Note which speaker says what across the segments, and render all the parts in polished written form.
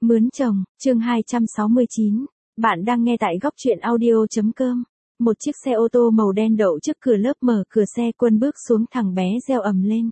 Speaker 1: Mướn chồng, chương 269. Bạn đang nghe tại góc truyện audio.com. Một chiếc xe ô tô màu đen đậu trước cửa lớp, mở cửa xe, Quân bước xuống, thằng bé reo ầm lên.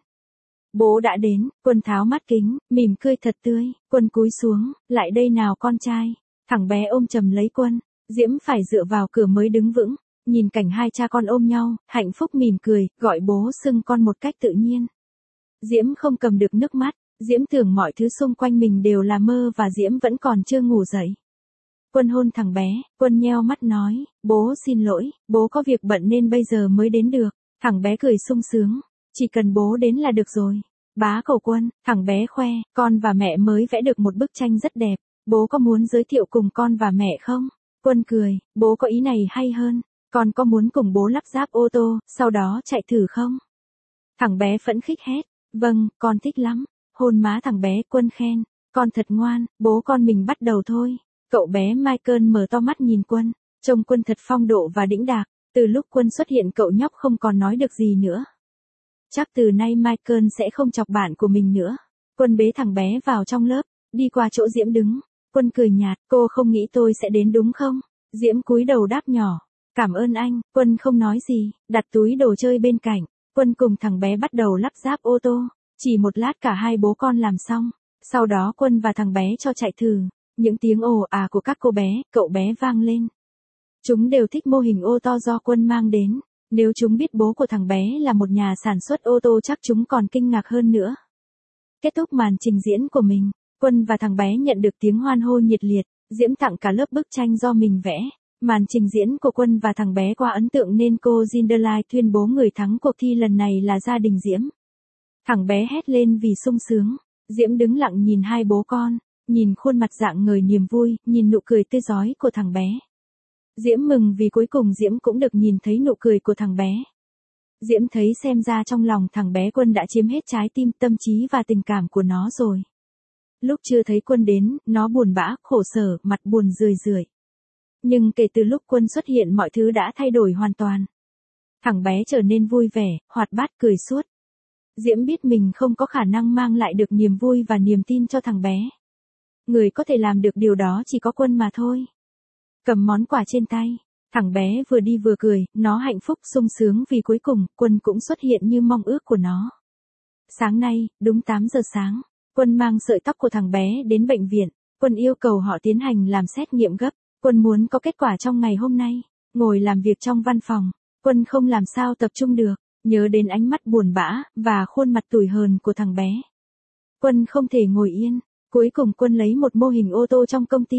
Speaker 1: Bố đã đến. Quân tháo mắt kính, mỉm cười thật tươi. Quân cúi xuống, lại đây nào con trai. Thằng bé ôm chầm lấy Quân. Diễm phải dựa vào cửa mới đứng vững. Nhìn cảnh hai cha con ôm nhau, hạnh phúc mỉm cười, gọi bố xưng con một cách tự nhiên. Diễm không cầm được nước mắt. Diễm tưởng mọi thứ xung quanh mình đều là mơ và Diễm vẫn còn chưa ngủ dậy. Quân hôn thằng bé, Quân nheo mắt nói, bố xin lỗi, bố có việc bận nên bây giờ mới đến được. Thằng bé cười sung sướng, chỉ cần bố đến là được rồi. Bá cầu Quân, thằng bé khoe, con và mẹ mới vẽ được một bức tranh rất đẹp, bố có muốn giới thiệu cùng con và mẹ không? Quân cười, bố có ý này hay hơn, con có muốn cùng bố lắp ráp ô tô, sau đó chạy thử không? Thằng bé phẫn khích hét, vâng, con thích lắm. Hôn má thằng bé, Quân khen, con thật ngoan, bố con mình bắt đầu thôi. Cậu bé Michael mở to mắt nhìn Quân, trông Quân thật phong độ và đĩnh đạc. Từ lúc Quân xuất hiện, cậu nhóc không còn nói được gì nữa. Chắc từ nay Michael sẽ không chọc bạn của mình nữa. Quân bế thằng bé vào trong lớp, đi qua chỗ Diễm đứng. Quân cười nhạt, cô không nghĩ tôi sẽ đến đúng không? Diễm cúi đầu đáp nhỏ, cảm ơn anh. Quân không nói gì, đặt túi đồ chơi bên cạnh. Quân cùng thằng bé bắt đầu lắp ráp ô tô. Chỉ một lát cả hai bố con làm xong. Sau đó Quân và thằng bé cho chạy thử. Những tiếng ồ à của các cô bé, cậu bé vang lên. Chúng đều thích mô hình ô tô do Quân mang đến. Nếu chúng biết bố của thằng bé là một nhà sản xuất ô tô chắc chúng còn kinh ngạc hơn nữa. Kết thúc màn trình diễn của mình, Quân và thằng bé nhận được tiếng hoan hô nhiệt liệt. Diễm tặng cả lớp bức tranh do mình vẽ. Màn trình diễn của Quân và thằng bé quá ấn tượng nên cô Ginderline tuyên bố người thắng cuộc thi lần này là gia đình Diễm. Thằng bé hét lên vì sung sướng. Diễm đứng lặng nhìn hai bố con, nhìn khuôn mặt rạng ngời niềm vui, nhìn nụ cười tươi rói của thằng bé. Diễm mừng vì cuối cùng Diễm cũng được nhìn thấy nụ cười của thằng bé. Diễm thấy xem ra trong lòng thằng bé Quân đã chiếm hết trái tim, tâm trí và tình cảm của nó rồi. Lúc chưa thấy Quân đến, nó buồn bã, khổ sở, mặt buồn rười rượi. Nhưng kể từ lúc Quân xuất hiện mọi thứ đã thay đổi hoàn toàn. Thằng bé trở nên vui vẻ, hoạt bát, cười suốt. Diễm biết mình không có khả năng mang lại được niềm vui và niềm tin cho thằng bé. Người có thể làm được điều đó chỉ có Quân mà thôi. Cầm món quà trên tay, thằng bé vừa đi vừa cười, nó hạnh phúc sung sướng vì cuối cùng Quân cũng xuất hiện như mong ước của nó. Sáng nay, đúng 8 giờ sáng, Quân mang sợi tóc của thằng bé đến bệnh viện. Quân yêu cầu họ tiến hành làm xét nghiệm gấp. Quân muốn có kết quả trong ngày hôm nay. Ngồi làm việc trong văn phòng, Quân không làm sao tập trung được. Nhớ đến ánh mắt buồn bã, và khuôn mặt tủi hờn của thằng bé. Quân không thể ngồi yên. Cuối cùng Quân lấy một mô hình ô tô trong công ty.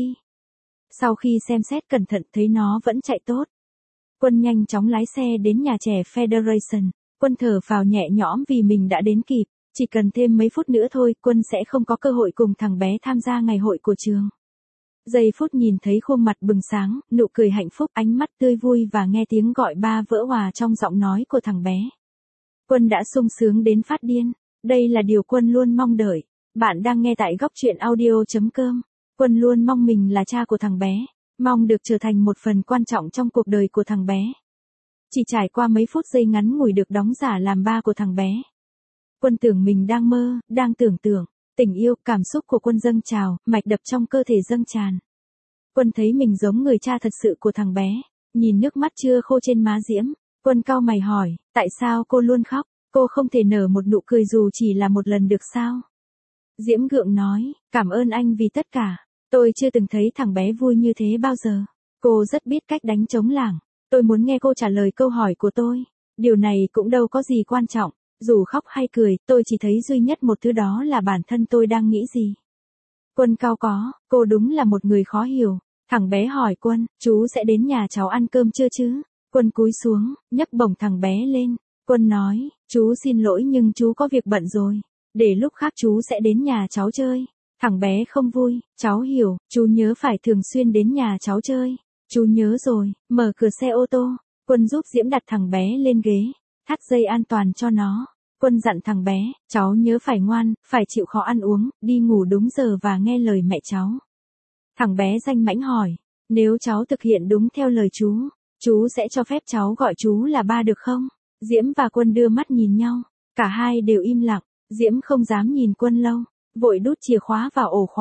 Speaker 1: Sau khi xem xét cẩn thận thấy nó vẫn chạy tốt. Quân nhanh chóng lái xe đến nhà trẻ Federation. Quân thở phào nhẹ nhõm vì mình đã đến kịp. Chỉ cần thêm mấy phút nữa thôi, Quân sẽ không có cơ hội cùng thằng bé tham gia ngày hội của trường. Giây phút nhìn thấy khuôn mặt bừng sáng, nụ cười hạnh phúc, ánh mắt tươi vui và nghe tiếng gọi ba vỡ hòa trong giọng nói của thằng bé. Quân đã sung sướng đến phát điên. Đây là điều Quân luôn mong đợi. Bạn đang nghe tại góc truyện audio.com. Quân luôn mong mình là cha của thằng bé. Mong được trở thành một phần quan trọng trong cuộc đời của thằng bé. Chỉ trải qua mấy phút giây ngắn ngủi được đóng giả làm ba của thằng bé. Quân tưởng mình đang mơ, đang tưởng tượng. Tình yêu, cảm xúc của Quân dâng trào, mạch đập trong cơ thể dâng tràn. Quân thấy mình giống người cha thật sự của thằng bé. Nhìn nước mắt chưa khô trên má Diễm, Quân cau mày hỏi, tại sao cô luôn khóc? Cô không thể nở một nụ cười dù chỉ là một lần được sao? Diễm gượng nói, cảm ơn anh vì tất cả. Tôi chưa từng thấy thằng bé vui như thế bao giờ. Cô rất biết cách đánh trống lảng. Tôi muốn nghe cô trả lời câu hỏi của tôi. Điều này cũng đâu có gì quan trọng. Dù khóc hay cười, tôi chỉ thấy duy nhất một thứ, đó là bản thân tôi đang nghĩ gì. Quân cau có, cô đúng là một người khó hiểu. Thằng bé hỏi Quân, chú sẽ đến nhà cháu ăn cơm chưa chứ? Quân cúi xuống, nhấc bổng thằng bé lên. Quân nói, chú xin lỗi nhưng chú có việc bận rồi. Để lúc khác chú sẽ đến nhà cháu chơi. Thằng bé không vui, cháu hiểu, chú nhớ phải thường xuyên đến nhà cháu chơi. Chú nhớ rồi, mở cửa xe ô tô. Quân giúp Diễm đặt thằng bé lên ghế, thắt dây an toàn cho nó. Quân dặn thằng bé, cháu nhớ phải ngoan, phải chịu khó ăn uống, đi ngủ đúng giờ và nghe lời mẹ cháu. Thằng bé danh mãnh hỏi, nếu cháu thực hiện đúng theo lời chú sẽ cho phép cháu gọi chú là ba được không? Diễm và Quân đưa mắt nhìn nhau, cả hai đều im lặng. Diễm không dám nhìn Quân lâu, vội đút chìa khóa vào ổ khóa.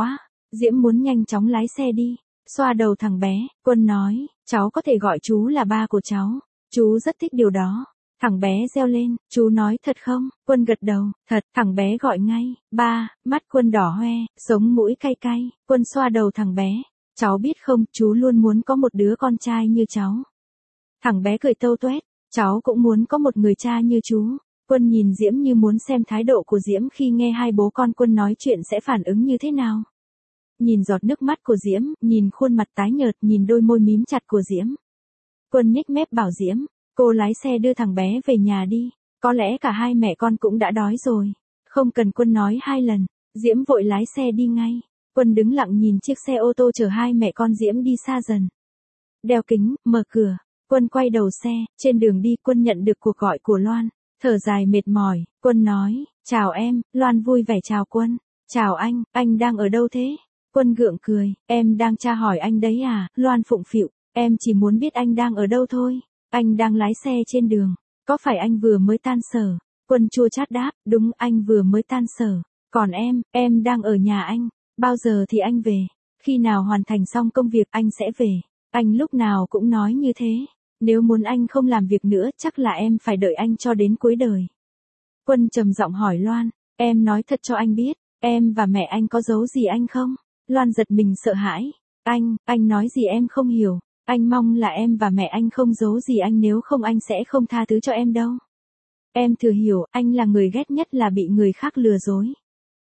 Speaker 1: Diễm muốn nhanh chóng lái xe đi, xoa đầu thằng bé, Quân nói, cháu có thể gọi chú là ba của cháu, chú rất thích điều đó. Thằng bé reo lên, chú nói thật không? Quân gật đầu, thật, thằng bé gọi ngay, ba, mắt Quân đỏ hoe, sống mũi cay cay, Quân xoa đầu thằng bé, cháu biết không, chú luôn muốn có một đứa con trai như cháu. Thằng bé cười tâu tuét, cháu cũng muốn có một người cha như chú. Quân nhìn Diễm như muốn xem thái độ của Diễm khi nghe hai bố con Quân nói chuyện sẽ phản ứng như thế nào. Nhìn giọt nước mắt của Diễm, nhìn khuôn mặt tái nhợt, nhìn đôi môi mím chặt của Diễm. Quân nhếch mép bảo Diễm, cô lái xe đưa thằng bé về nhà đi, có lẽ cả hai mẹ con cũng đã đói rồi. Không cần Quân nói hai lần, Diễm vội lái xe đi ngay. Quân đứng lặng nhìn chiếc xe ô tô chở hai mẹ con Diễm đi xa dần. Đeo kính, mở cửa, Quân quay đầu xe, trên đường đi Quân nhận được cuộc gọi của Loan. Thở dài mệt mỏi, Quân nói, chào em, Loan vui vẻ chào Quân. Chào anh đang ở đâu thế? Quân gượng cười, em đang tra hỏi anh đấy à, Loan phụng phịu, em chỉ muốn biết anh đang ở đâu thôi. Anh đang lái xe trên đường, có phải anh vừa mới tan sở? Quân chua chát đáp, đúng anh vừa mới tan sở. Còn em đang ở nhà anh, bao giờ thì anh về? Khi nào hoàn thành xong công việc anh sẽ về. Anh lúc nào cũng nói như thế. Nếu muốn anh không làm việc nữa chắc là em phải đợi anh cho đến cuối đời. Quân trầm giọng hỏi Loan, em nói thật cho anh biết, em và mẹ anh có giấu gì anh không? Loan giật mình sợ hãi. Anh nói gì em không hiểu. Anh mong là em và mẹ anh không giấu gì anh, nếu không anh sẽ không tha thứ cho em đâu. Em thừa hiểu, anh là người ghét nhất là bị người khác lừa dối.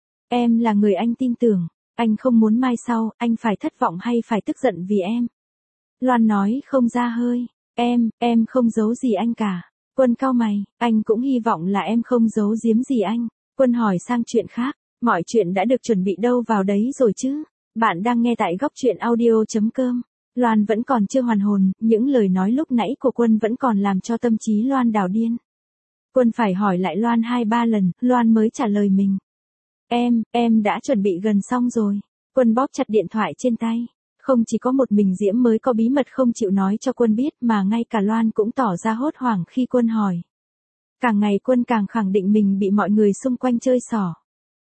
Speaker 1: Em là người anh tin tưởng, anh không muốn mai sau, anh phải thất vọng hay phải tức giận vì em. Loan nói không ra hơi, em không giấu gì anh cả. Quân cau mày, anh cũng hy vọng là em không giấu giếm gì anh. Quân hỏi sang chuyện khác, mọi chuyện đã được chuẩn bị đâu vào đấy rồi chứ? Bạn đang nghe tại góc truyện audio.com. Loan vẫn còn chưa hoàn hồn, những lời nói lúc nãy của Quân vẫn còn làm cho tâm trí Loan đảo điên. Quân phải hỏi lại Loan 2-3 lần, Loan mới trả lời mình. Em đã chuẩn bị gần xong rồi. Quân bóp chặt điện thoại trên tay. Không chỉ có một mình Diễm mới có bí mật không chịu nói cho Quân biết mà ngay cả Loan cũng tỏ ra hốt hoảng khi Quân hỏi. Càng ngày Quân càng khẳng định mình bị mọi người xung quanh chơi xỏ.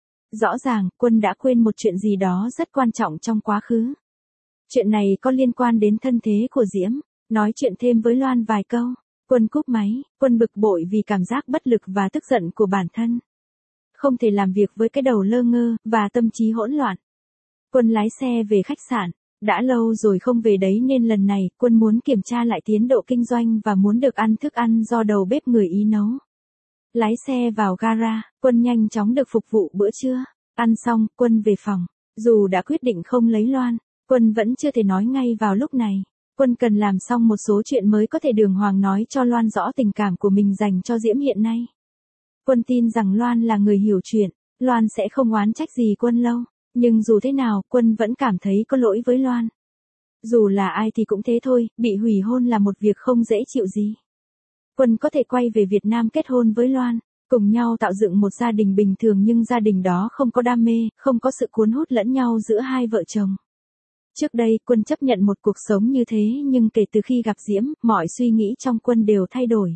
Speaker 1: Rõ ràng, Quân đã quên một chuyện gì đó rất quan trọng trong quá khứ. Chuyện này có liên quan đến thân thế của Diễm. Nói chuyện thêm với Loan vài câu, Quân cúp máy, Quân bực bội vì cảm giác bất lực và tức giận của bản thân. Không thể làm việc với cái đầu lơ ngơ và tâm trí hỗn loạn. Quân lái xe về khách sạn, đã lâu rồi không về đấy nên lần này Quân muốn kiểm tra lại tiến độ kinh doanh và muốn được ăn thức ăn do đầu bếp người Ý nấu. Lái xe vào gara, Quân nhanh chóng được phục vụ bữa trưa. Ăn xong, Quân về phòng. Dù đã quyết định không lấy Loan, Quân vẫn chưa thể nói ngay vào lúc này. Quân cần làm xong một số chuyện mới có thể đường hoàng nói cho Loan rõ tình cảm của mình dành cho Diễm hiện nay. Quân tin rằng Loan là người hiểu chuyện, Loan sẽ không oán trách gì Quân lâu. Nhưng dù thế nào, Quân vẫn cảm thấy có lỗi với Loan. Dù là ai thì cũng thế thôi, bị hủy hôn là một việc không dễ chịu gì. Quân có thể quay về Việt Nam kết hôn với Loan, cùng nhau tạo dựng một gia đình bình thường nhưng gia đình đó không có đam mê, không có sự cuốn hút lẫn nhau giữa hai vợ chồng. Trước đây, Quân chấp nhận một cuộc sống như thế nhưng kể từ khi gặp Diễm, mọi suy nghĩ trong Quân đều thay đổi.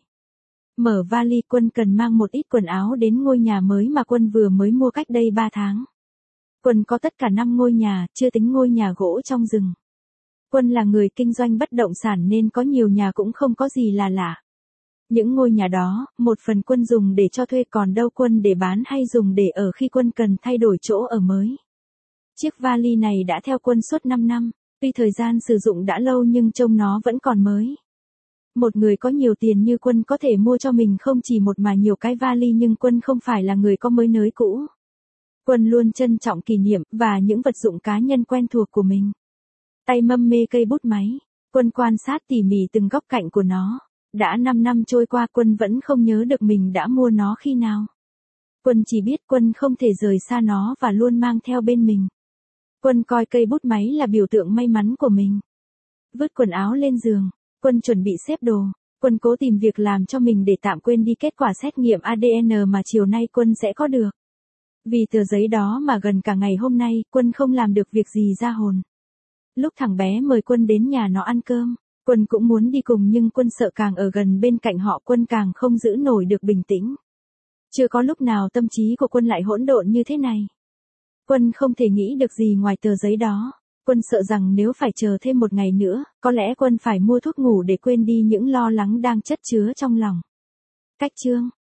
Speaker 1: Mở vali, Quân cần mang một ít quần áo đến ngôi nhà mới mà Quân vừa mới mua cách đây 3 tháng. Quân có tất cả 5 ngôi nhà, chưa tính ngôi nhà gỗ trong rừng. Quân là người kinh doanh bất động sản nên có nhiều nhà cũng không có gì là lạ. Những ngôi nhà đó, một phần Quân dùng để cho thuê còn đâu Quân để bán hay dùng để ở khi Quân cần thay đổi chỗ ở mới. Chiếc vali này đã theo Quân suốt 5 năm, tuy thời gian sử dụng đã lâu nhưng trông nó vẫn còn mới. Một người có nhiều tiền như Quân có thể mua cho mình không chỉ một mà nhiều cái vali nhưng Quân không phải là người có mới nới cũ. Quân luôn trân trọng kỷ niệm và những vật dụng cá nhân quen thuộc của mình. Tay mâm mê cây bút máy, Quân quan sát tỉ mỉ từng góc cạnh của nó. Đã 5 năm trôi qua Quân vẫn không nhớ được mình đã mua nó khi nào. Quân chỉ biết Quân không thể rời xa nó và luôn mang theo bên mình. Quân coi cây bút máy là biểu tượng may mắn của mình. Vứt quần áo lên giường, Quân chuẩn bị xếp đồ. Quân cố tìm việc làm cho mình để tạm quên đi kết quả xét nghiệm ADN mà chiều nay Quân sẽ có được. Vì tờ giấy đó mà gần cả ngày hôm nay, Quân không làm được việc gì ra hồn. Lúc thằng bé mời Quân đến nhà nó ăn cơm, Quân cũng muốn đi cùng nhưng Quân sợ càng ở gần bên cạnh họ Quân càng không giữ nổi được bình tĩnh. Chưa có lúc nào tâm trí của Quân lại hỗn độn như thế này. Quân không thể nghĩ được gì ngoài tờ giấy đó. Quân sợ rằng nếu phải chờ thêm một ngày nữa, có lẽ Quân phải mua thuốc ngủ để quên đi những lo lắng đang chất chứa trong lòng. Cách chương